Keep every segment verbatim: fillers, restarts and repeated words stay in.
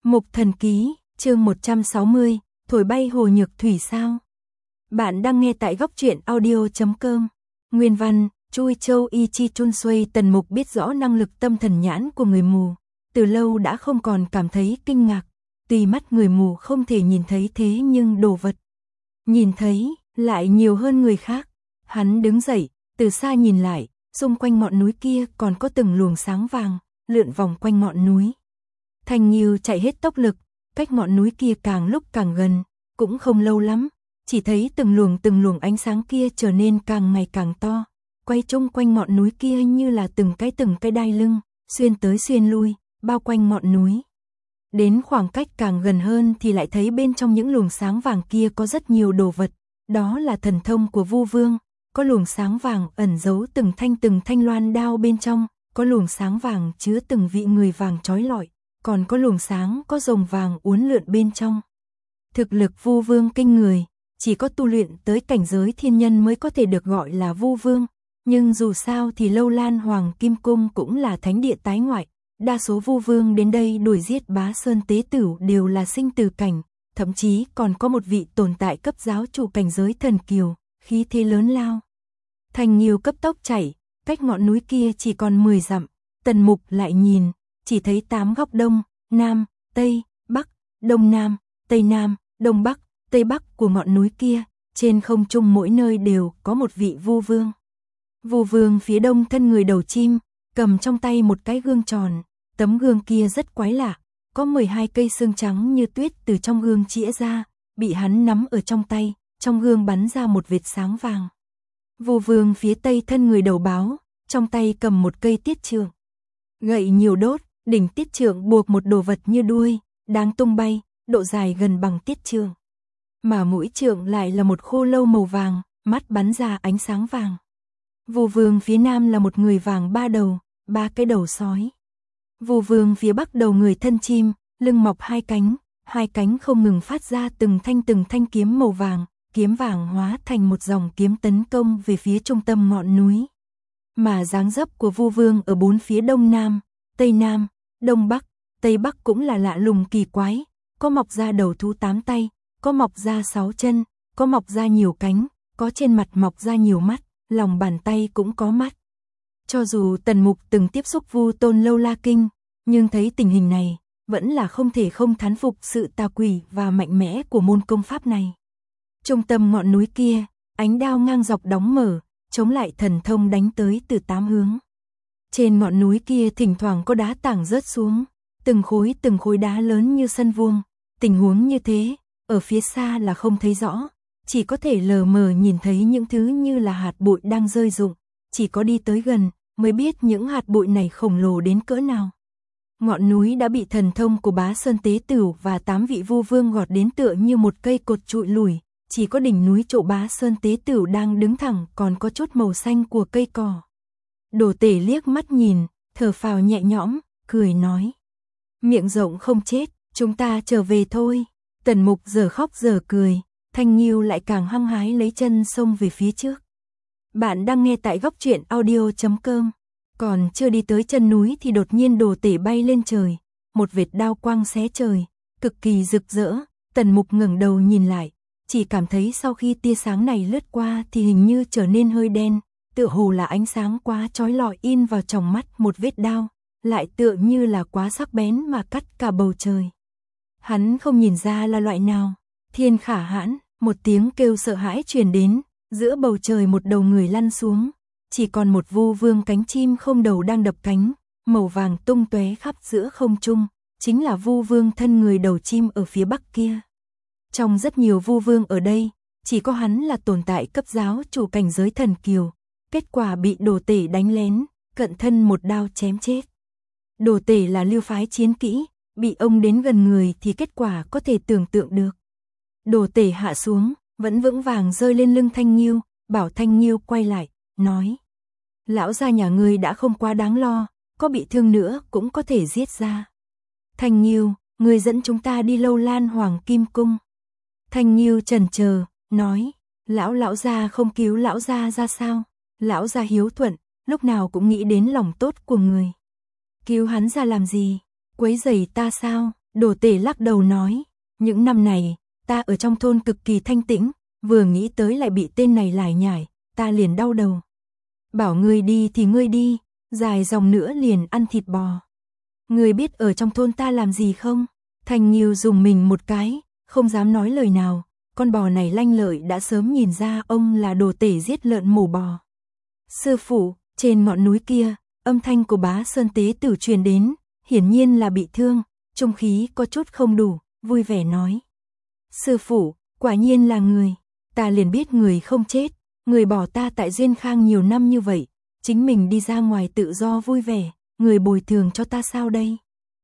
Mục Thần Ký, chương một trăm sáu mươi, thổi bay Hồ Nhược Thủy sao? Bạn đang nghe tại góc truyện audio chấm com. Nguyên văn, Chui Châu Y Chi Chun Xuôi. Tần Mục biết rõ năng lực tâm thần nhãn của người mù, từ lâu đã không còn cảm thấy kinh ngạc. Tuy mắt người mù không thể nhìn thấy thế nhưng đồ vật nhìn thấy lại nhiều hơn người khác. Hắn đứng dậy, từ xa nhìn lại, xung quanh ngọn núi kia còn có từng luồng sáng vàng lượn vòng quanh ngọn núi. Thanh Nghiêu chạy hết tốc lực, cách ngọn núi kia càng lúc càng gần, cũng không lâu lắm, chỉ thấy từng luồng từng luồng ánh sáng kia trở nên càng ngày càng to, quay chung quanh ngọn núi kia như là từng cái từng cái đai lưng, xuyên tới xuyên lui, bao quanh ngọn núi. Đến khoảng cách càng gần hơn thì lại thấy bên trong những luồng sáng vàng kia có rất nhiều đồ vật, đó là thần thông của Vu Vương, có luồng sáng vàng ẩn giấu từng thanh từng thanh loan đao bên trong, có luồng sáng vàng chứa từng vị người vàng trói lọi, còn có luồng sáng có rồng vàng uốn lượn bên trong. Thực lực Vu Vương kinh người, chỉ có tu luyện tới cảnh giới thiên nhân mới có thể được gọi là Vu Vương, nhưng dù sao thì Lâu Lan Hoàng Kim Cung cũng là thánh địa tái ngoại, đa số Vu Vương đến đây đuổi giết Bá Sơn Tế Tửu đều là sinh tử cảnh, thậm chí còn có một vị tồn tại cấp giáo chủ cảnh giới thần kiều, khí thế lớn lao. Thanh Nghiêu cấp tốc chạy, cách ngọn núi kia chỉ còn mười dặm, Tần Mục lại nhìn, chỉ thấy tám góc đông, nam, tây, bắc, đông nam, tây nam, đông bắc, tây bắc của ngọn núi kia, trên không trung mỗi nơi đều có một vị Vu Vương. Vu Vương phía đông thân người đầu chim, cầm trong tay một cái gương tròn, tấm gương kia rất quái lạ, có mười hai cây xương trắng như tuyết từ trong gương chĩa ra, bị hắn nắm ở trong tay, trong gương bắn ra một vệt sáng vàng. Vu Vương phía tây thân người đầu báo, trong tay cầm một cây tiết trượng, gậy nhiều đốt, đỉnh tiết trượng buộc một đồ vật như đuôi, đang tung bay, độ dài gần bằng tiết trượng. Mà mũi trượng lại là một khô lâu màu vàng, mắt bắn ra ánh sáng vàng. Vu Vương phía nam là một người vàng ba đầu, ba cái đầu sói. Vu Vương phía bắc đầu người thân chim, lưng mọc hai cánh, hai cánh không ngừng phát ra từng thanh từng thanh kiếm màu vàng, kiếm vàng hóa thành một dòng kiếm tấn công về phía trung tâm ngọn núi. Mà dáng dấp của Vu Vương ở bốn phía đông nam, tây nam, đông bắc, tây bắc cũng là lạ lùng kỳ quái, có mọc ra đầu thú tám tay, có mọc ra sáu chân, có mọc ra nhiều cánh, có trên mặt mọc ra nhiều mắt, lòng bàn tay cũng có mắt. Cho dù Tần Mục từng tiếp xúc Vu Tôn Lâu La Kinh, nhưng thấy tình hình này, vẫn là không thể không thán phục sự tà quỷ và mạnh mẽ của môn công pháp này. Trung tâm ngọn núi kia, ánh đao ngang dọc đóng mở, chống lại thần thông đánh tới từ tám hướng. Trên ngọn núi kia thỉnh thoảng có đá tảng rớt xuống, từng khối từng khối đá lớn như sân vuông. Tình huống như thế, ở phía xa là không thấy rõ, chỉ có thể lờ mờ nhìn thấy những thứ như là hạt bụi đang rơi rụng, chỉ có đi tới gần mới biết những hạt bụi này khổng lồ đến cỡ nào. Ngọn núi đã bị thần thông của Bá Sơn Tế Tửu và tám vị Vu Vương gọt đến tựa như một cây cột trụi lủi, chỉ có đỉnh núi chỗ Bá Sơn Tế Tửu đang đứng thẳng còn có chút màu xanh của cây cỏ. Đồ Tể liếc mắt nhìn, thở phào nhẹ nhõm, cười nói: miệng rộng không chết, chúng ta trở về thôi. Tần Mục giờ khóc giờ cười, Thanh Nghiêu lại càng hăng hái lấy chân xông về phía trước. Bạn đang nghe tại góc truyện audio chấm com. Còn chưa đi tới chân núi thì đột nhiên Đồ Tể bay lên trời, một vệt đao quang xé trời, cực kỳ rực rỡ. Tần Mục ngẩng đầu nhìn lại, chỉ cảm thấy sau khi tia sáng này lướt qua thì hình như trở nên hơi đen, tựa hồ là ánh sáng quá chói lọi in vào trong mắt một vết đao, lại tựa như là quá sắc bén mà cắt cả bầu trời. Hắn không nhìn ra là loại nào. Thiên Khả Hãn, một tiếng kêu sợ hãi truyền đến, giữa bầu trời một đầu người lăn xuống, chỉ còn một Vu Vương cánh chim không đầu đang đập cánh, màu vàng tung tóe khắp giữa không trung, chính là Vu Vương thân người đầu chim ở phía bắc kia. Trong rất nhiều Vu Vương ở đây, chỉ có hắn là tồn tại cấp giáo chủ cảnh giới thần kiều, kết quả bị Đồ Tể đánh lén, cận thân một đao chém chết. Đồ Tể là lưu phái chiến kỹ, bị ông đến gần người thì kết quả có thể tưởng tượng được. Đồ Tể hạ xuống, vẫn vững vàng rơi lên lưng Thanh Nghiêu, bảo Thanh Nghiêu quay lại, nói: lão gia nhà ngươi đã không quá đáng lo, có bị thương nữa cũng có thể giết ra. Thanh Nghiêu, ngươi dẫn chúng ta đi Lâu Lan Hoàng Kim Cung. Thanh Nghiêu chần chờ, nói: lão lão gia không cứu lão gia ra sao? Lão gia hiếu thuận, lúc nào cũng nghĩ đến lòng tốt của người. Cứu hắn ra làm gì? Quấy rầy ta sao? Đồ Tể lắc đầu nói, những năm này, ta ở trong thôn cực kỳ thanh tĩnh, vừa nghĩ tới lại bị tên này lải nhải, ta liền đau đầu. Bảo ngươi đi thì ngươi đi, dài dòng nữa liền ăn thịt bò. Ngươi biết ở trong thôn ta làm gì không? Thanh Nghiêu dùng mình một cái, không dám nói lời nào, con bò này lanh lợi đã sớm nhìn ra ông là Đồ Tể giết lợn mổ bò. Sư phụ, trên ngọn núi kia, âm thanh của Bá Sơn Tế Tử truyền đến, hiển nhiên là bị thương, trung khí có chút không đủ, vui vẻ nói. Sư phụ, quả nhiên là người, ta liền biết người không chết, người bỏ ta tại Duyên Khang nhiều năm như vậy, chính mình đi ra ngoài tự do vui vẻ, người bồi thường cho ta sao đây?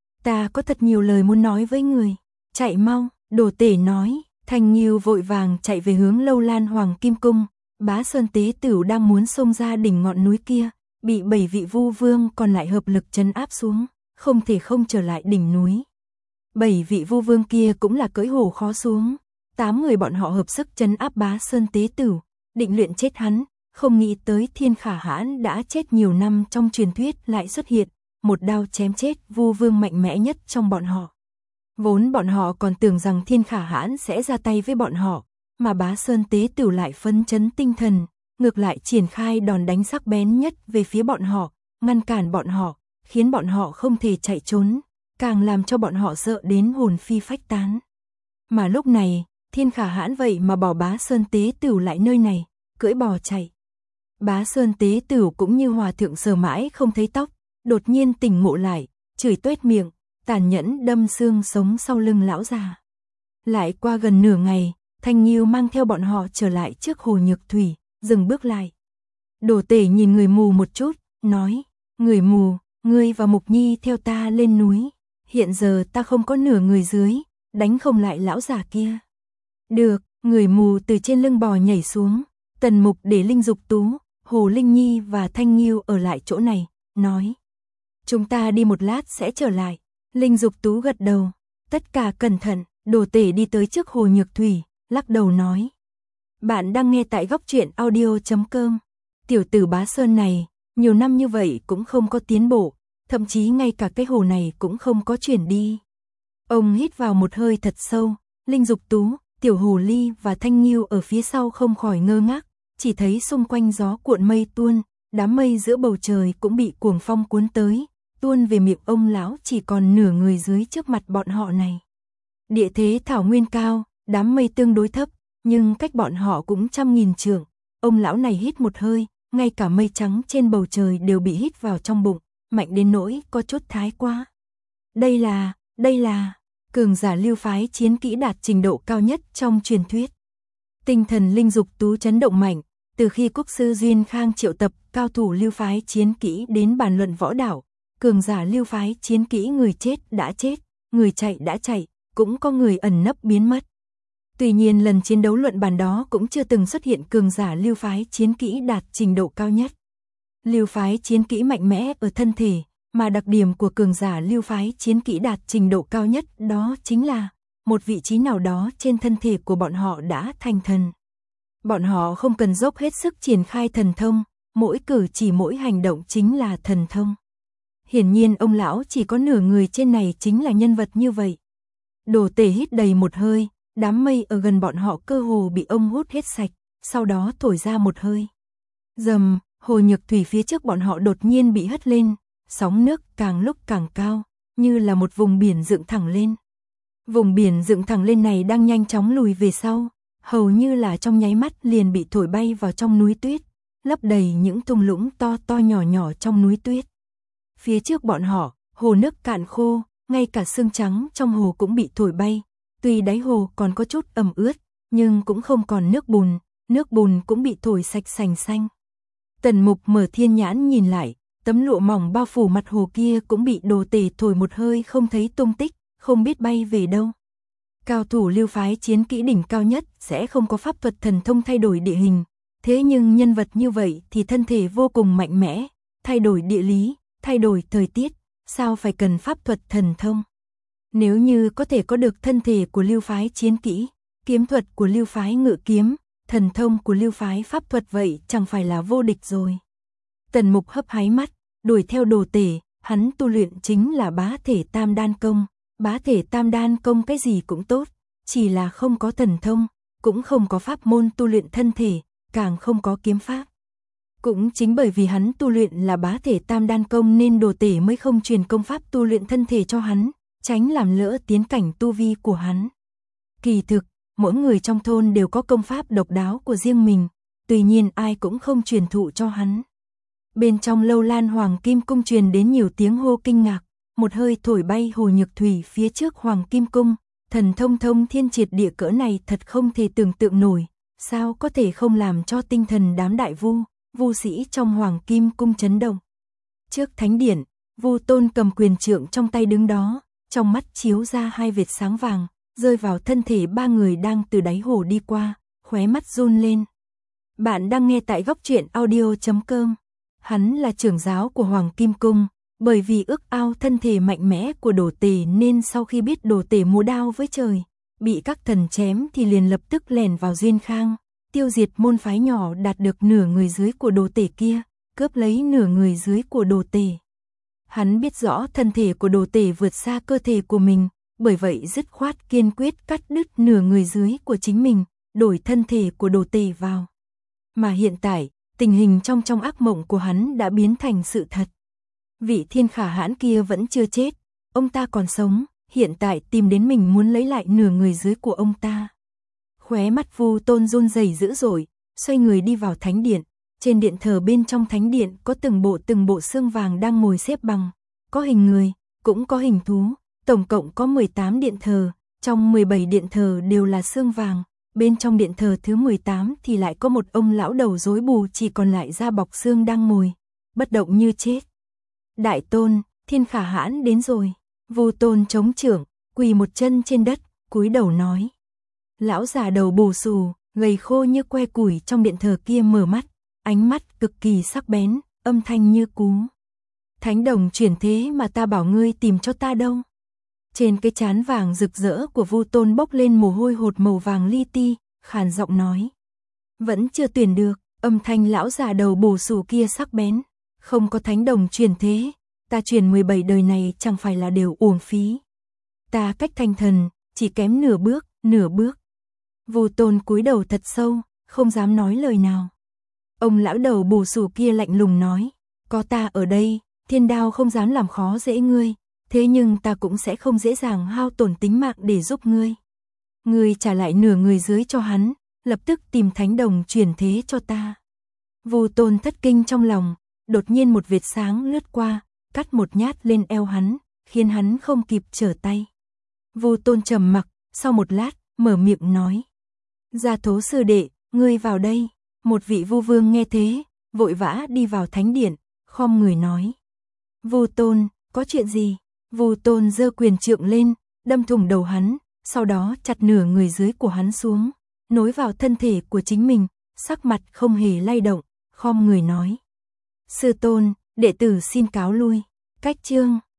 Ta có thật nhiều lời muốn nói với người, chạy mau, Đồ Tể nói. Thanh Nghiêu vội vàng chạy về hướng Lâu Lan Hoàng Kim Cung, Bá Sơn Tế Tử đang muốn xông ra đỉnh ngọn núi kia, bị bảy vị vu vương còn lại hợp lực trấn áp xuống, không thể không trở lại đỉnh núi. Bảy vị vu vương kia cũng là cưỡi hổ khó xuống, tám người bọn họ hợp sức trấn áp Bá Sơn Tế Tử, định luyện chết hắn, không nghĩ tới Thiên Khả Hãn đã chết nhiều năm trong truyền thuyết lại xuất hiện, một đao chém chết vu vương mạnh mẽ nhất trong bọn họ. Vốn bọn họ còn tưởng rằng Thiên Khả Hãn sẽ ra tay với bọn họ, mà Bá Sơn Tế Tử lại phấn chấn tinh thần, ngược lại triển khai đòn đánh sắc bén nhất về phía bọn họ, ngăn cản bọn họ, khiến bọn họ không thể chạy trốn, càng làm cho bọn họ sợ đến hồn phi phách tán. Mà lúc này, Thiên Khả Hãn vậy mà bỏ Bá Sơn Tế Tử lại nơi này, cưỡi bò chạy. Bá Sơn Tế Tử cũng như hòa thượng sờ mãi không thấy tóc, đột nhiên tỉnh ngộ lại, chửi toét miệng, tàn nhẫn đâm xương sống sau lưng lão già. Lại qua gần nửa ngày, Thanh Nghiêu mang theo bọn họ trở lại trước hồ Nhược Thủy, dừng bước lại. Đồ Tể nhìn người mù một chút, nói, người mù, ngươi và Mục Nhi theo ta lên núi, hiện giờ ta không có nửa người dưới, đánh không lại lão già kia. Được, người mù từ trên lưng bò nhảy xuống, Tần Mục để Linh Dục Tú, Hồ Linh Nhi và Thanh Nghiêu ở lại chỗ này, nói. Chúng ta đi một lát sẽ trở lại. Linh Dục Tú gật đầu, tất cả cẩn thận, Đồ Tể đi tới trước hồ Nhược Thủy, lắc đầu nói. Bạn đang nghe tại góc truyện audio chấm com. Tiểu tử Bá Sơn này, nhiều năm như vậy cũng không có tiến bộ, thậm chí ngay cả cái hồ này cũng không có chuyển đi. Ông hít vào một hơi thật sâu, Linh Dục Tú, Tiểu Hồ Ly và Thanh Nghiêu ở phía sau không khỏi ngơ ngác, chỉ thấy xung quanh gió cuộn mây tuôn, đám mây giữa bầu trời cũng bị cuồng phong cuốn tới, tuôn về miệng ông lão chỉ còn nửa người dưới trước mặt bọn họ này. Địa thế thảo nguyên cao, đám mây tương đối thấp, nhưng cách bọn họ cũng trăm nghìn trượng. Ông lão này hít một hơi, ngay cả mây trắng trên bầu trời đều bị hít vào trong bụng, mạnh đến nỗi có chút thái quá. Đây là, đây là, cường giả lưu phái chiến kỹ đạt trình độ cao nhất trong truyền thuyết. Tinh thần Linh Dục Tú chấn động mạnh, từ khi quốc sư Duyên Khang triệu tập cao thủ lưu phái chiến kỹ đến bàn luận võ đạo, cường giả lưu phái chiến kỹ người chết đã chết, người chạy đã chạy, cũng có người ẩn nấp biến mất. Tuy nhiên lần chiến đấu luận bàn đó cũng chưa từng xuất hiện cường giả lưu phái chiến kỹ đạt trình độ cao nhất. Lưu phái chiến kỹ mạnh mẽ ở thân thể, mà đặc điểm của cường giả lưu phái chiến kỹ đạt trình độ cao nhất đó chính là một vị trí nào đó trên thân thể của bọn họ đã thành thần. Bọn họ không cần dốc hết sức triển khai thần thông, mỗi cử chỉ mỗi hành động chính là thần thông. Hiển nhiên ông lão chỉ có nửa người trên này chính là nhân vật như vậy. Đồ Tể hít đầy một hơi, đám mây ở gần bọn họ cơ hồ bị ông hút hết sạch, sau đó thổi ra một hơi. Rầm, hồ Nhược Thủy phía trước bọn họ đột nhiên bị hất lên, sóng nước càng lúc càng cao, như là một vùng biển dựng thẳng lên. Vùng biển dựng thẳng lên này đang nhanh chóng lùi về sau, hầu như là trong nháy mắt liền bị thổi bay vào trong núi tuyết, lấp đầy những thung lũng to to nhỏ nhỏ trong núi tuyết. Phía trước bọn họ, hồ nước cạn khô, ngay cả xương trắng trong hồ cũng bị thổi bay, tuy đáy hồ còn có chút ẩm ướt, nhưng cũng không còn nước bùn, nước bùn cũng bị thổi sạch sành xanh. Tần Mục mở thiên nhãn nhìn lại, tấm lụa mỏng bao phủ mặt hồ kia cũng bị Đồ Tể thổi một hơi không thấy tung tích, không biết bay về đâu. Cao thủ lưu phái chiến kỹ đỉnh cao nhất sẽ không có pháp thuật thần thông thay đổi địa hình, thế nhưng nhân vật như vậy thì thân thể vô cùng mạnh mẽ, thay đổi địa lý, thay đổi thời tiết, sao phải cần pháp thuật thần thông. Nếu như có thể có được thân thể của lưu phái chiến kỹ, kiếm thuật của lưu phái ngự kiếm, thần thông của lưu phái pháp thuật vậy chẳng phải là vô địch rồi. Tần Mục hấp háy mắt, đuổi theo Đồ Tể, hắn tu luyện chính là bá thể tam đan công, Bá thể tam đan công cái gì cũng tốt, chỉ là không có thần thông, cũng không có pháp môn tu luyện thân thể, càng không có kiếm pháp. Cũng chính bởi vì hắn tu luyện là bá thể tam đan công nên đồ tể mới không truyền công pháp tu luyện thân thể cho hắn, tránh làm lỡ tiến cảnh tu vi của hắn. Kỳ thực, mỗi người trong thôn đều có công pháp độc đáo của riêng mình, tuy nhiên ai cũng không truyền thụ cho hắn. Bên trong Lâu Lan Hoàng Kim Cung truyền đến nhiều tiếng hô kinh ngạc, một hơi thổi bay Hồ Nhược Thủy phía trước Hoàng Kim Cung, thần thông thông thiên triệt địa cỡ này thật không thể tưởng tượng nổi, sao có thể không làm cho tinh thần đám đại vu, vu sĩ trong Hoàng Kim Cung chấn động. Trước thánh điển, Vu Tôn cầm quyền trượng trong tay đứng đó, trong mắt chiếu ra hai vệt sáng vàng, rơi vào thân thể ba người đang từ đáy hồ đi qua, khóe mắt run lên. Bạn đang nghe tại góc truyện audio chấm com. Hắn là trưởng giáo của Hoàng Kim Cung, bởi vì ước ao thân thể mạnh mẽ của Đồ Tể nên sau khi biết Đồ Tể múa đao với trời, bị các thần chém thì liền lập tức lẻn vào Duyên Khang, tiêu diệt môn phái nhỏ đạt được nửa người dưới của Đồ Tể kia, cướp lấy nửa người dưới của Đồ Tể. Hắn biết rõ thân thể của Đồ Tể vượt xa cơ thể của mình, bởi vậy dứt khoát kiên quyết cắt đứt nửa người dưới của chính mình, đổi thân thể của Đồ Tể vào. Mà hiện tại, tình hình trong trong ác mộng của hắn đã biến thành sự thật. Vị thiên khả hãn kia vẫn chưa chết, ông ta còn sống, hiện tại tìm đến mình muốn lấy lại nửa người dưới của ông ta. Khóe mắt Vu Tôn run rẩy dữ dội, xoay người đi vào thánh điện. Trên điện thờ bên trong thánh điện có từng bộ từng bộ xương vàng đang ngồi xếp bằng, có hình người, cũng có hình thú, tổng cộng có mười tám điện thờ, trong mười bảy điện thờ đều là xương vàng, bên trong điện thờ thứ mười tám thì lại có một ông lão đầu rối bù chỉ còn lại da bọc xương đang ngồi, bất động như chết. Đại Tôn, thiên khả hãn đến rồi. Vu Tôn chống chưởng, quỳ một chân trên đất, cúi đầu nói. Lão già đầu bù xù, gầy khô như que củi trong điện thờ kia mở mắt, ánh mắt cực kỳ sắc bén, âm thanh như cú. Thánh đồng chuyển thế mà ta bảo ngươi tìm cho ta đâu? Trên cái trán vàng rực rỡ của Vu Tôn bốc lên mồ hôi hột màu vàng li ti, khàn giọng nói. Vẫn chưa tuyển được, âm thanh lão già đầu bù xù kia sắc bén. Không có thánh đồng chuyển thế, ta chuyển mười bảy đời này chẳng phải là đều uổng phí. Ta cách thành thần, chỉ kém nửa bước, nửa bước. Vu Tôn cúi đầu thật sâu, không dám nói lời nào. Ông lão đầu bù xù kia lạnh lùng nói, có ta ở đây, thiên đao không dám làm khó dễ ngươi, thế nhưng ta cũng sẽ không dễ dàng hao tổn tính mạng để giúp ngươi. Ngươi trả lại nửa người dưới cho hắn, lập tức tìm thánh đồng chuyển thế cho ta. Vu Tôn thất kinh trong lòng, đột nhiên một vệt sáng lướt qua, cắt một nhát lên eo hắn, khiến hắn không kịp trở tay. Vu Tôn trầm mặc, sau một lát, mở miệng nói. Gia Thố sư đệ, ngươi vào đây. Một vị vu vương nghe thế, vội vã đi vào thánh điện, khom người nói. Vu Tôn, có chuyện gì? Vu Tôn giơ quyền trượng lên, đâm thủng đầu hắn, sau đó chặt nửa người dưới của hắn xuống, nối vào thân thể của chính mình, sắc mặt không hề lay động, khom người nói. Sư tôn, đệ tử xin cáo lui. Cách chương